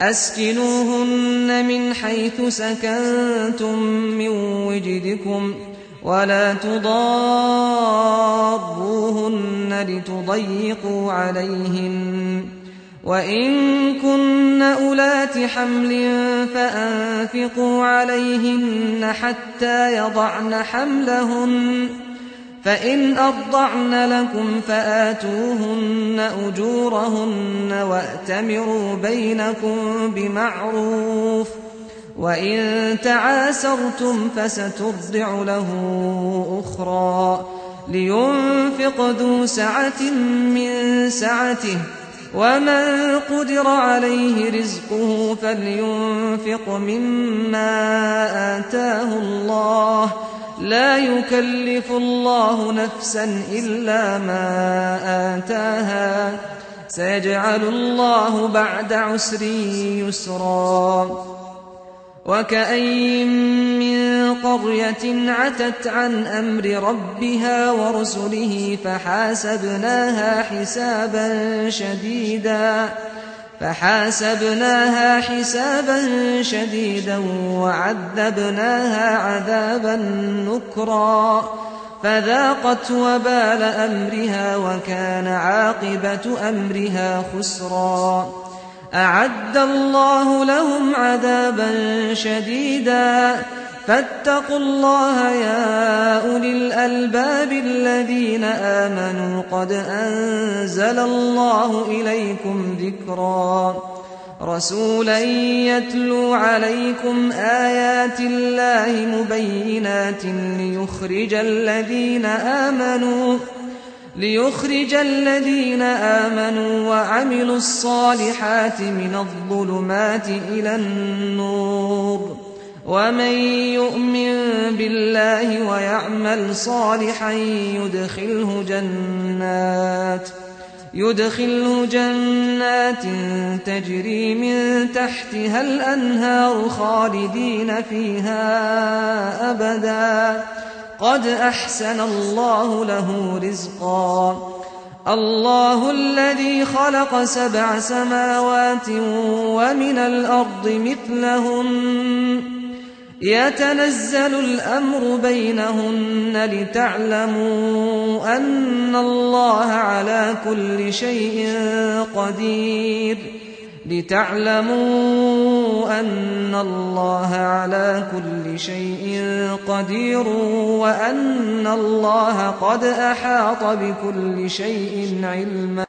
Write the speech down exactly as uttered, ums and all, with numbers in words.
أسكنوهن من حيث سكنتم من وجدكم ولا تضاروهن لتضيقوا عليهن وإن كن أولات حمل فأنفقوا عليهن حتى يضعن حملهن فإن أرضعن لكم فآتوهن أجورهن وأتمروا بينكم بمعروف وإن تعاسرتم فسترضع له أخرى لينفق ذو سعة من سعته ومن قدر عليه رزقه فلينفق مما آتاه الله لا يكلف الله نفسا إلا ما آتاها سيجعل الله بعد عسر يسرا وكأين من قرية عتت عن أمر ربها ورسله فحاسبناها حسابا شديدا فحاسبناها حسابا شديدا وعذبناها عذابا نكرا فذاقت وبال أمرها وكان عاقبة أمرها خسرا أعد الله لهم عذابا شديدا فاتقوا الله يا أولي الألباب الذين آمنوا قد أنزل الله إليكم ذكرا رسولا يتلو عليكم آيات الله مبينات ليخرج الذين آمنوا ليخرج الذين آمنوا وعملوا الصالحات من الظلمات إلى النور ومن يؤمن بالله ويعمل صالحا يدخله جنات يدخله جنات تجري من تحتها الأنهار خالدين فيها أبدا قد أحسن الله له رزقا الله الذي خلق سبع سماوات ومن الأرض مثلهن يتنزل الأمر بينهن لتعلموا أن الله على كل شيء قدير لتعلموا أن الله على كل شيء قدير وأن الله قد أحاط بكل شيء علما